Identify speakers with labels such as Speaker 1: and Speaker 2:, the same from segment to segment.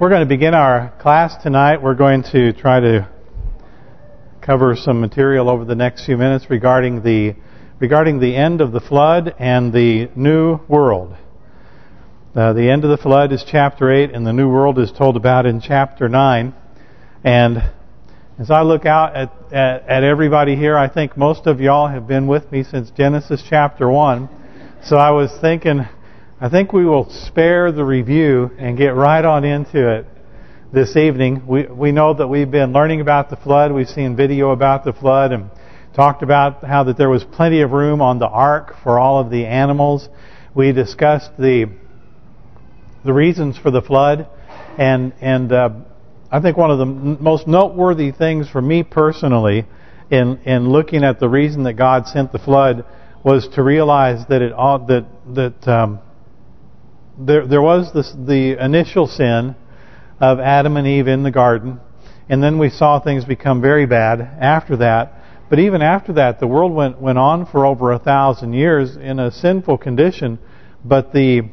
Speaker 1: We're going to begin our class tonight. We're going to try to cover some material over the next few minutes regarding the end of the flood and the new world. The end of the flood is chapter 8, and the new world is told about in chapter 9. And as I look out at everybody here, I think most of y'all have been with me since Genesis chapter 1. So I was thinking, I think we will spare the review and get right on into it this evening. We know that we've been learning about the flood. We've seen video about the flood and talked about how that there was plenty of room on the ark for all of the animals. We discussed the reasons for the flood, and I think one of the most noteworthy things for me personally in looking at the reason that God sent the flood was to realize that there was the initial sin of Adam and Eve in the garden, and then we saw things become very bad after that. But even after that, the world went on for over 1,000 years in a sinful condition. But the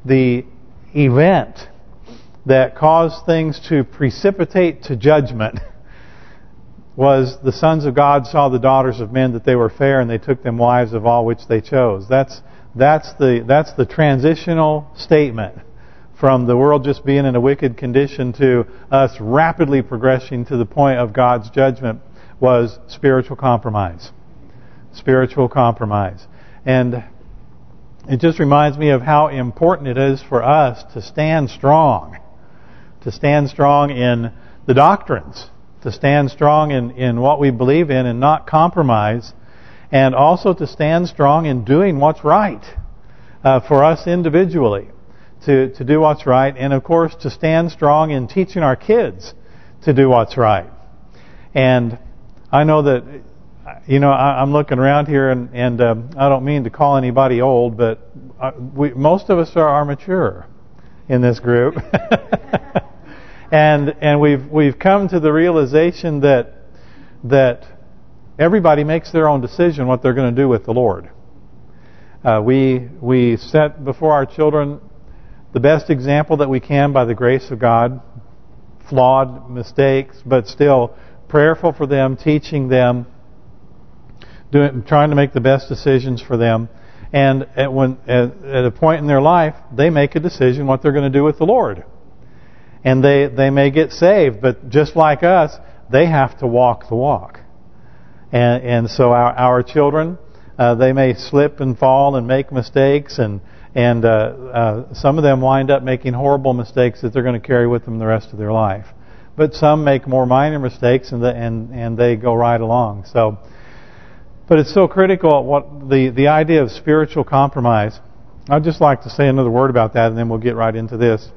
Speaker 1: event that caused things to precipitate to judgment was the sons of God saw the daughters of men that they were fair, and they took them wives of all which they chose. That's the transitional statement from the world just being in a wicked condition to us rapidly progressing to the point of God's judgment, was spiritual compromise. Spiritual compromise. And it just reminds me of how important it is for us to stand strong. To stand strong in the doctrines. To stand strong in what we believe in and not compromise. And also to stand strong in doing what's right for us individually. To do what's right. And of course to stand strong in teaching our kids to do what's right. And I know that, I'm looking around here and I don't mean to call anybody old, but most of us are mature in this group. and we've come to the realization that everybody makes their own decision what they're going to do with the Lord. We set before our children the best example that we can by the grace of God, flawed mistakes, but still prayerful for them, teaching them, trying to make the best decisions for them. And at a point in their life, they make a decision what they're going to do with the Lord. And they may get saved, but just like us, they have to walk the walk. And so our children, they may slip and fall and make mistakes, and some of them wind up making horrible mistakes that they're going to carry with them the rest of their life. But some make more minor mistakes and they go right along. So, but it's so critical what the idea of spiritual compromise. I'd just like to say another word about that, and then we'll get right into this.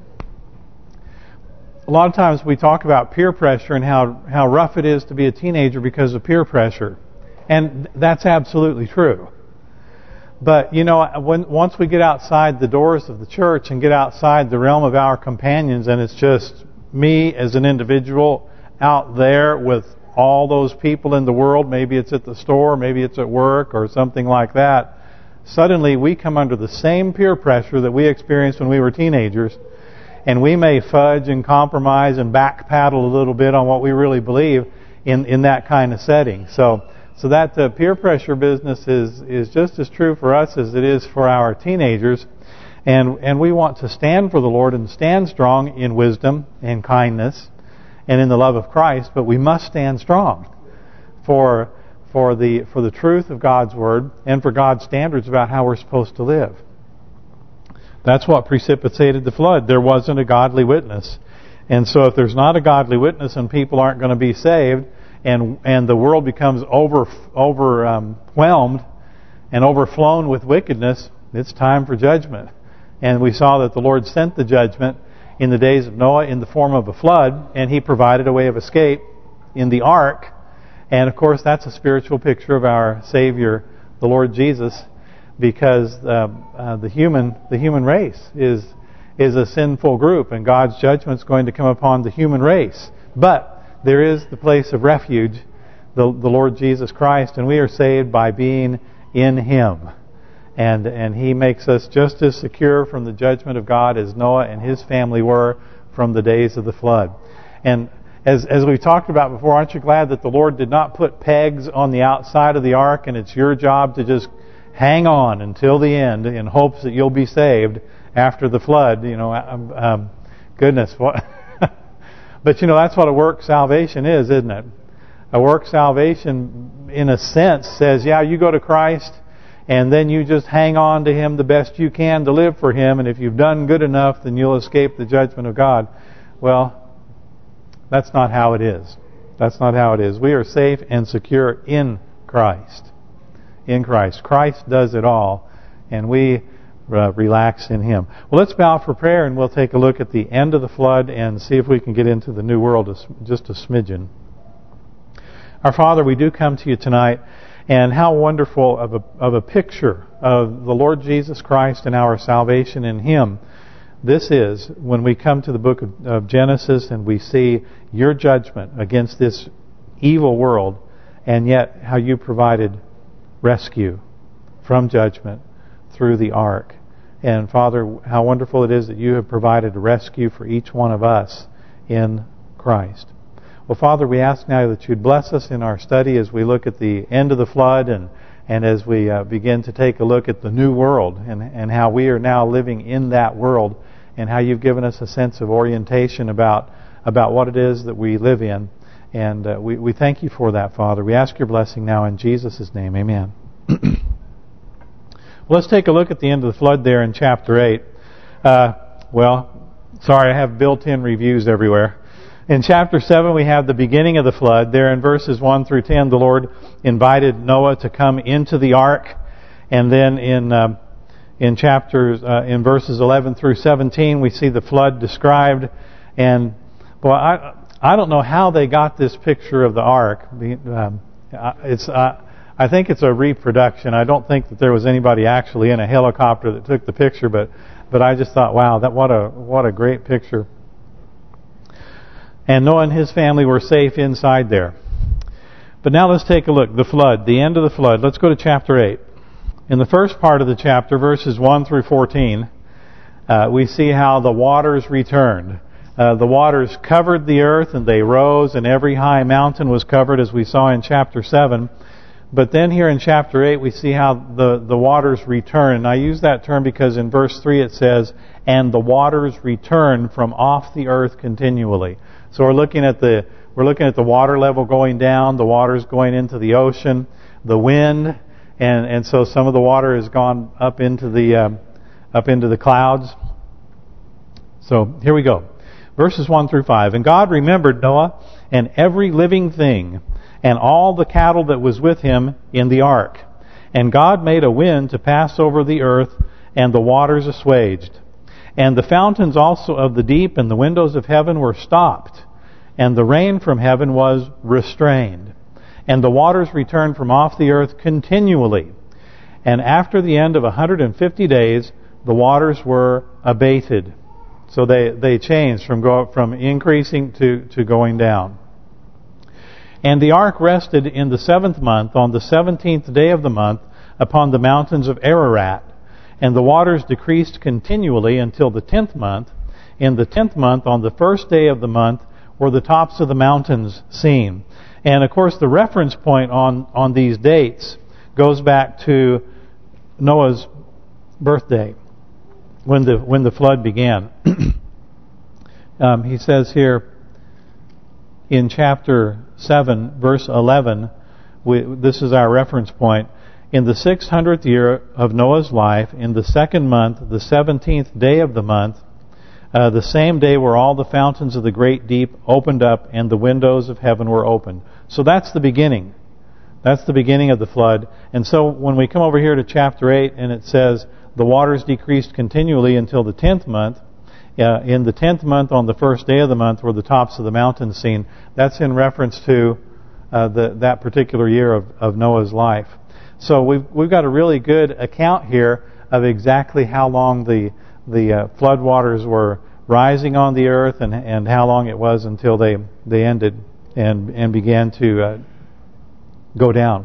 Speaker 1: A lot of times we talk about peer pressure and how rough it is to be a teenager because of peer pressure, and that's absolutely true. But once we get outside the doors of the church and get outside the realm of our companions, and it's just me as an individual out there with all those people in the world, maybe it's at the store, maybe it's at work or something like that, suddenly we come under the same peer pressure that we experienced when we were teenagers, and we may fudge and compromise and backpedal a little bit on what we really believe in that kind of setting. So that peer pressure business is just as true for us as it is for our teenagers. And we want to stand for the Lord and stand strong in wisdom and kindness and in the love of Christ, but we must stand strong for the truth of God's Word and for God's standards about how we're supposed to live. That's what precipitated the flood. There wasn't a godly witness. And so if there's not a godly witness and people aren't going to be saved, and the world becomes overwhelmed and overflown with wickedness, it's time for judgment. And we saw that the Lord sent the judgment in the days of Noah in the form of a flood, and He provided a way of escape in the ark. And of course that's a spiritual picture of our Savior, the Lord Jesus, because the human race is a sinful group, and God's judgment is going to come upon the human race. But there is the place of refuge, the Lord Jesus Christ, and we are saved by being in Him. And He makes us just as secure from the judgment of God as Noah and his family were from the days of the flood. And as we talked about before, aren't you glad that the Lord did not put pegs on the outside of the ark, and it's your job to just hang on until the end in hopes that you'll be saved after the flood? Goodness, what? But that's what a work salvation is, isn't it? A work salvation, in a sense, says, yeah, you go to Christ, and then you just hang on to Him the best you can to live for Him, and if you've done good enough, then you'll escape the judgment of God. Well, that's not how it is. That's not how it is. We are safe and secure in Christ. In Christ. Christ does it all, and we relax in Him. Well, let's bow for prayer, and we'll take a look at the end of the flood and see if we can get into the new world just a smidgen. Our Father, we do come to you tonight, and how wonderful of a picture of the Lord Jesus Christ and our salvation in Him this is when we come to the book of Genesis and we see your judgment against this evil world, and yet how you provided rescue from judgment through the ark. And Father, how wonderful it is that you have provided rescue for each one of us in Christ. Well, Father, we ask now that you'd bless us in our study as we look at the end of the flood and as we begin to take a look at the new world and how we are now living in that world, and how you've given us a sense of orientation about what it is that we live in. And we thank you for that, Father. We ask your blessing now in Jesus' name. Amen. Let's take a look at the end of the flood there in chapter 8. Sorry, I have built-in reviews everywhere. In chapter 7, we have the beginning of the flood. There in verses 1 through 10, the Lord invited Noah to come into the ark. And then in verses 11 through 17, we see the flood described. And boy, I don't know how they got this picture of the ark. I think it's a reproduction. I don't think that there was anybody actually in a helicopter that took the picture, but I just thought, wow, what a great picture. And Noah and his family were safe inside there. But now let's take a look. The flood, the end of the flood. Let's go to chapter 8. In the first part of the chapter, verses 1 through 14, we see how the waters returned. The waters covered the earth, and they rose, and every high mountain was covered, as we saw in chapter 7. But then here in chapter 8, we see how the waters return. And I use that term because in verse 3 it says, and the waters return from off the earth continually. So we're looking at the water level going down, the waters going into the ocean, the wind, and so some of the water has gone up into the clouds. So here we go. Verses 1 through 5. And God remembered Noah and every living thing, and all the cattle that was with him in the ark. And God made a wind to pass over the earth, and the waters assuaged. And the fountains also of the deep and the windows of heaven were stopped, and the rain from heaven was restrained. And the waters returned from off the earth continually. And after the end of 150 days, the waters were abated. So they changed from increasing to going down. And the ark rested in the 7th month, on the 17th day of the month, upon the mountains of Ararat. And the waters decreased continually until the 10th month. In the 10th month, on the 1st day of the month, were the tops of the mountains seen. And of course, the reference point on these dates goes back to Noah's birthday, when the flood began. He says here in chapter 7, verse 11, this is our reference point. In the 600th year of Noah's life, in the 2nd month, the 17th day of the month, the same day were all the fountains of the great deep opened up, and the windows of heaven were opened. So that's the beginning. That's the beginning of the flood. And so when we come over here to chapter 8, and it says, the waters decreased continually until the 10th month, in the 10th month, on the 1st day of the month, were the tops of the mountains seen. That's in reference to that particular year of Noah's life. So we've got a really good account here of exactly how long the flood waters were rising on the earth, and how long it was until they ended and began to go down.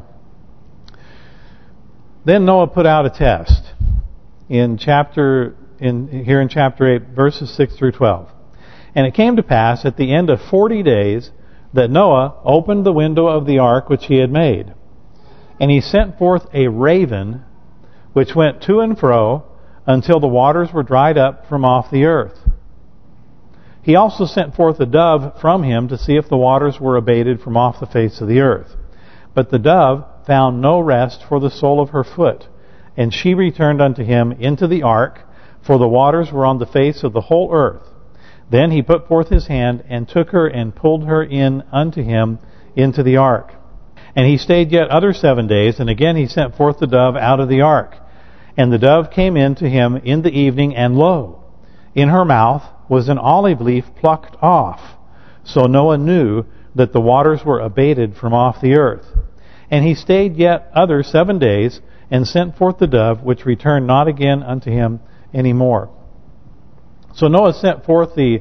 Speaker 1: Then Noah put out a test here in chapter 8, verses 6 through 12. And it came to pass at the end of 40 days that Noah opened the window of the ark which he had made. And he sent forth a raven, which went to and fro until the waters were dried up from off the earth. He also sent forth a dove from him to see if the waters were abated from off the face of the earth. But the dove found no rest for the sole of her foot, and she returned unto him into the ark, for the waters were on the face of the whole earth. Then he put forth his hand, and took her, and pulled her in unto him into the ark. And he stayed yet other 7 days, and again he sent forth the dove out of the ark. And the dove came in to him in the evening, and lo, in her mouth was an olive leaf plucked off. So Noah knew that the waters were abated from off the earth. And he stayed yet other 7 days, and sent forth the dove, which returned not again unto him any more. So Noah sent forth the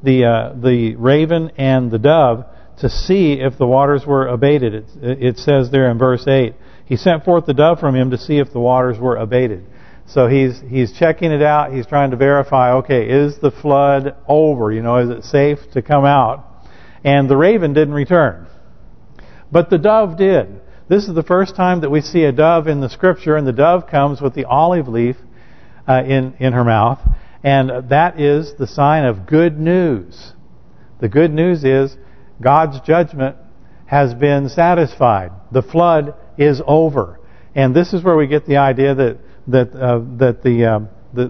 Speaker 1: raven and the dove to see if the waters were abated. It says there in verse 8, he sent forth the dove from him to see if the waters were abated. So he's checking it out. He's trying to verify, okay, is the flood over? You know, is it safe to come out? And the raven didn't return. But the dove did. This is the first time that we see a dove in the Scripture, and the dove comes with the olive leaf in her mouth. And that is the sign of good news. The good news is God's judgment has been satisfied. The flood is over. And this is where we get the idea that the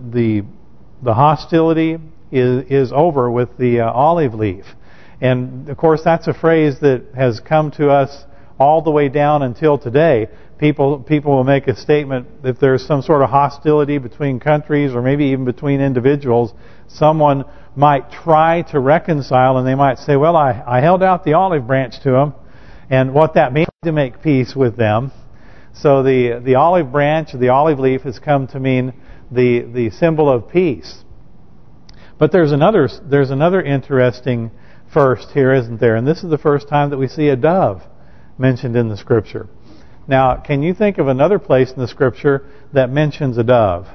Speaker 1: hostility is over with the olive leaf. And of course that's a phrase that has come to us all the way down until today. People will make a statement if there's some sort of hostility between countries or maybe even between individuals. Someone might try to reconcile, and they might say, well, I held out the olive branch to them, and what that means is to make peace with them. So the olive branch, the olive leaf, has come to mean the symbol of peace. But there's another interesting first here, isn't there? And this is the first time that we see a dove mentioned in the Scripture. Now, can you think of another place in the Scripture that mentions a dove?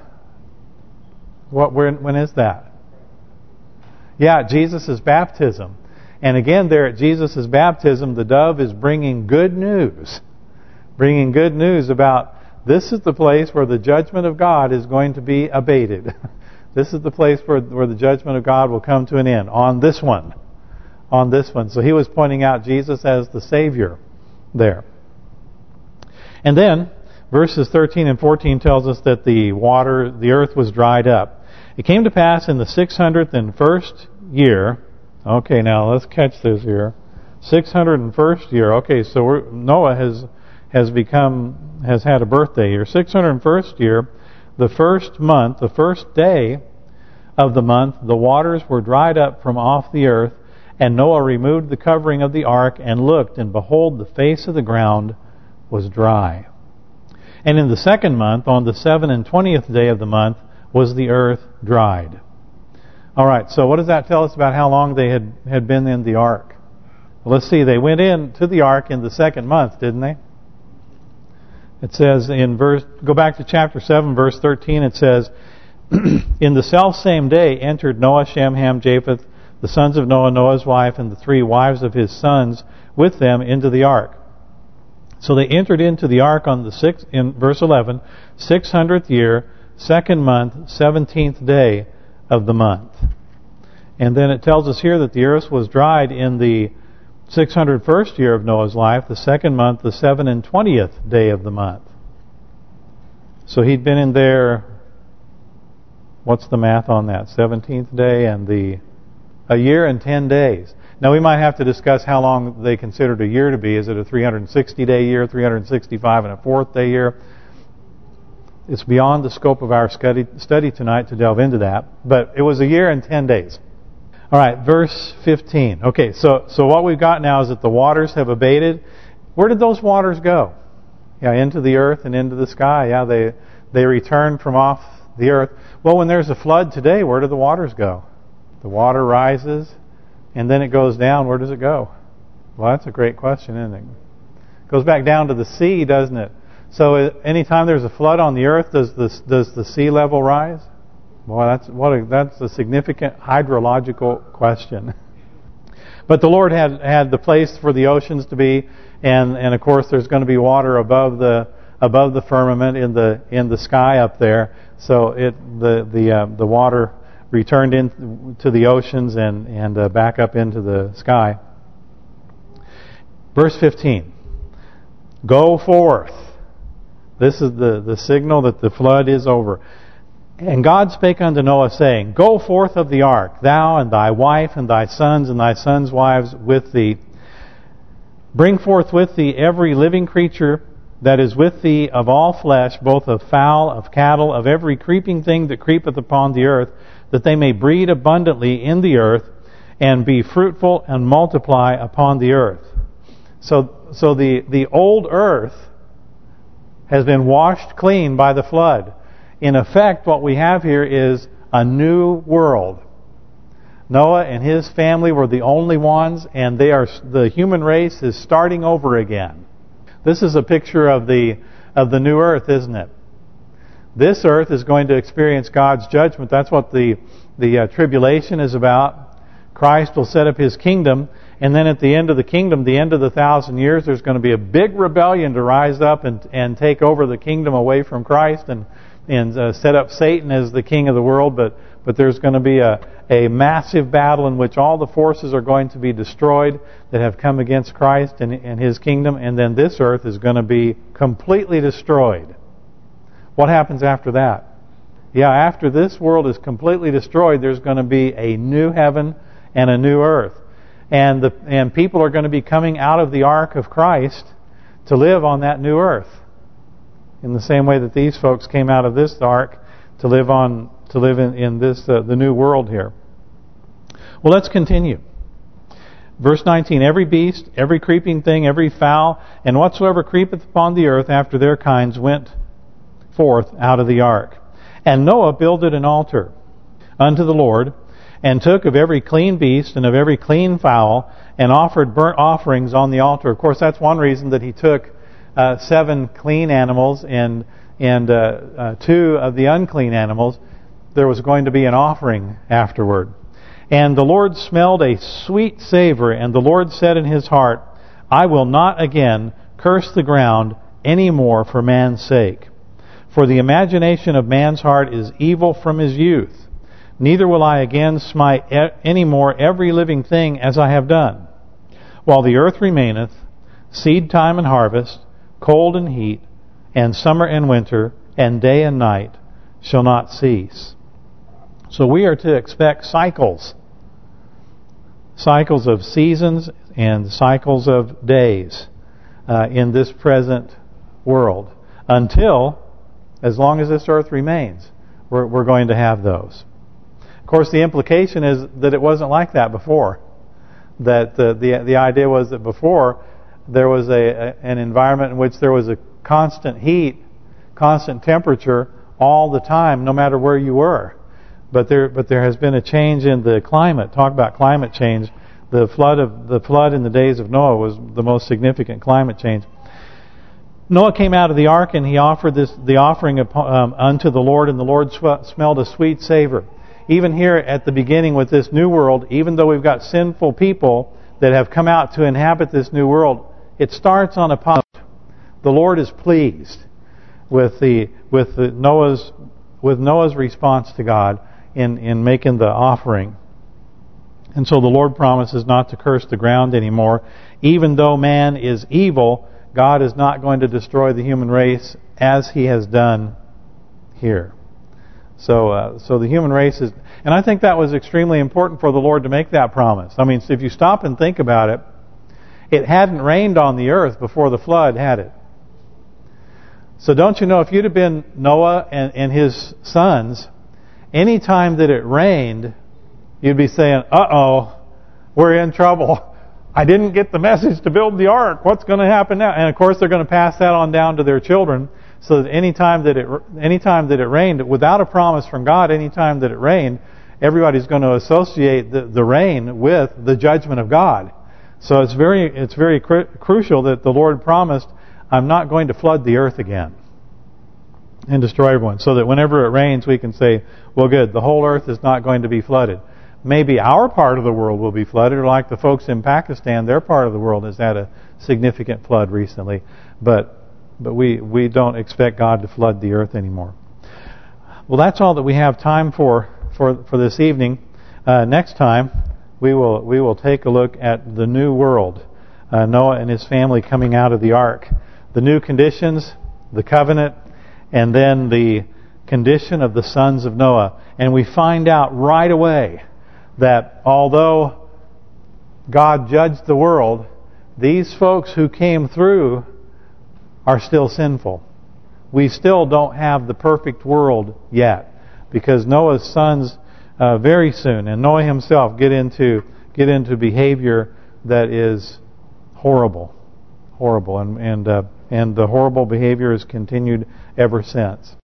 Speaker 1: When is that? Yeah, Jesus' baptism. And again, there at Jesus' baptism, the dove is bringing good news. Bringing good news about this is the place where the judgment of God is going to be abated. This is the place where the judgment of God will come to an end. On this one. On this one. So he was pointing out Jesus as the Savior there. And then, verses 13 and 14 tells us that the earth was dried up. It came to pass in the 601st year. Okay, now let's catch this here. 601st year. Okay, so Noah has had a birthday here. 601st year, the first month, the first day of the month, the waters were dried up from off the earth, and Noah removed the covering of the ark and looked, and behold, the face of the ground was dry. And in the second month, on the 27th day of the month, was the earth dried. All right, so what does that tell us about how long they had been in the ark? Well, let's see, they went into the ark in the second month, didn't they? It says go back to chapter 7, verse 13, it says, in the selfsame day entered Noah, Shem, Ham, Japheth, the sons of Noah, Noah's wife, and the 3 wives of his sons with them into the ark. So they entered into the ark on in verse 11, 600th year, second month, 17th day of the month. And then it tells us here that the earth was dried in the 601st year of Noah's life, the second month, the 27th day of the month. So he'd been in there, what's the math on that? 17th day and a year and 10 days. Now we might have to discuss how long they considered a year to be. Is it a 360-day year, 365 and a fourth day year? It's beyond the scope of our study tonight to delve into that. But it was a year and 10 days. All right, verse 15. Okay, so what we've got now is that the waters have abated. Where did those waters go? Yeah, into the earth and into the sky. Yeah, they return from off the earth. Well, when there's a flood today, where do the waters go? The water rises, and then it goes down. Where does it go? Well, that's a great question, isn't it? It goes back down to the sea, doesn't it? So anytime there's a flood on the earth, does the sea level rise? Boy, that's a significant hydrological question. But the Lord had the place for the oceans to be, and of course there's going to be water above the firmament in the sky up there. So the water returned into the oceans and back up into the sky. Verse 15. Go forth. This is the signal that the flood is over. And God spake unto Noah, saying, Go forth of the ark, thou and thy wife and thy sons' wives with thee. Bring forth with thee every living creature that is with thee of all flesh, both of fowl, of cattle, of every creeping thing that creepeth upon the earth, that they may breed abundantly in the earth, and be fruitful and multiply upon the earth. So the old earth has been washed clean by the flood. In effect, what we have here is a new world. Noah and his family were the only ones, and the human race is starting over again. This is a picture of the new earth, isn't it? This earth is going to experience God's judgment. That's what the tribulation is about. Christ will set up His kingdom, and then at the end of the kingdom, the end of the 1,000 years, there's going to be a big rebellion to rise up and take over the kingdom away from Christ and set up Satan as the king of the world. But there's going to be a massive battle in which all the forces are going to be destroyed that have come against Christ and His kingdom, and then this earth is going to be completely destroyed. What happens after that? Yeah, after this world is completely destroyed, there's going to be a new heaven and a new earth. And people are going to be coming out of the ark of Christ to live on that new earth, in the same way that these folks came out of this ark to live in this the new world here. Well, let's continue. Verse 19, every beast, every creeping thing, every fowl, and whatsoever creepeth upon the earth after their kinds went forth out of the ark. And Noah builded an altar unto the Lord, and took of every clean beast and of every clean fowl, and offered burnt offerings on the altar. Of course, that's one reason that he took 7 clean animals and 2 of the unclean animals. There was going to be an offering afterward. And the Lord smelled a sweet savor, and the Lord said in His heart, I will not again curse the ground any more for man's sake. For the imagination of man's heart is evil from his youth. Neither will I again smite any more every living thing as I have done. While the earth remaineth, seed time and harvest, cold and heat, and summer and winter, and day and night shall not cease. So we are to expect cycles of seasons and cycles of days in this present world, until, as long as this earth remains, we're going to have those. Of course, the implication is that it wasn't like that before. That the idea was that before there was an environment in which there was a constant heat, constant temperature all the time, no matter where you were. But there has been a change in the climate. Talk about climate change. The flood in the days of Noah was the most significant climate change. Noah came out of the ark, and he offered the offering unto the Lord, and the Lord smelled a sweet savor. Even here at the beginning with this new world, even though we've got sinful people that have come out to inhabit this new world, it starts on a positive. The Lord is pleased with Noah's response to God in making the offering. And so the Lord promises not to curse the ground anymore. Even though man is evil, God is not going to destroy the human race as He has done here. So the human race is... And I think that was extremely important for the Lord to make that promise. I mean, if you stop and think about it, it hadn't rained on the earth before the flood, had it? So don't you know, if you'd have been Noah and his sons, any time that it rained, you'd be saying, uh-oh, we're in trouble. I didn't get the message to build the ark. What's going to happen now? And of course, they're going to pass that on down to their children. So that any time that it rained, without a promise from God, any time that it rained, everybody's going to associate the rain with the judgment of God. So it's very crucial that the Lord promised, I'm not going to flood the earth again. and destroy everyone. So that whenever it rains, we can say, well, good, the whole earth is not going to be flooded. Maybe our part of the world will be flooded, or like the folks in Pakistan, their part of the world has had a significant flood recently. But we don't expect God to flood the earth anymore. Well, that's all that we have time for this evening. Next time, we will take a look at the new world. Noah and his family coming out of the ark. The new conditions, the covenant, and then the condition of the sons of Noah. And we find out right away that although God judged the world, these folks who came through are still sinful. We still don't have the perfect world yet, because Noah's sons very soon, and Noah himself, get into behavior that is horrible, and the horrible behavior has continued ever since.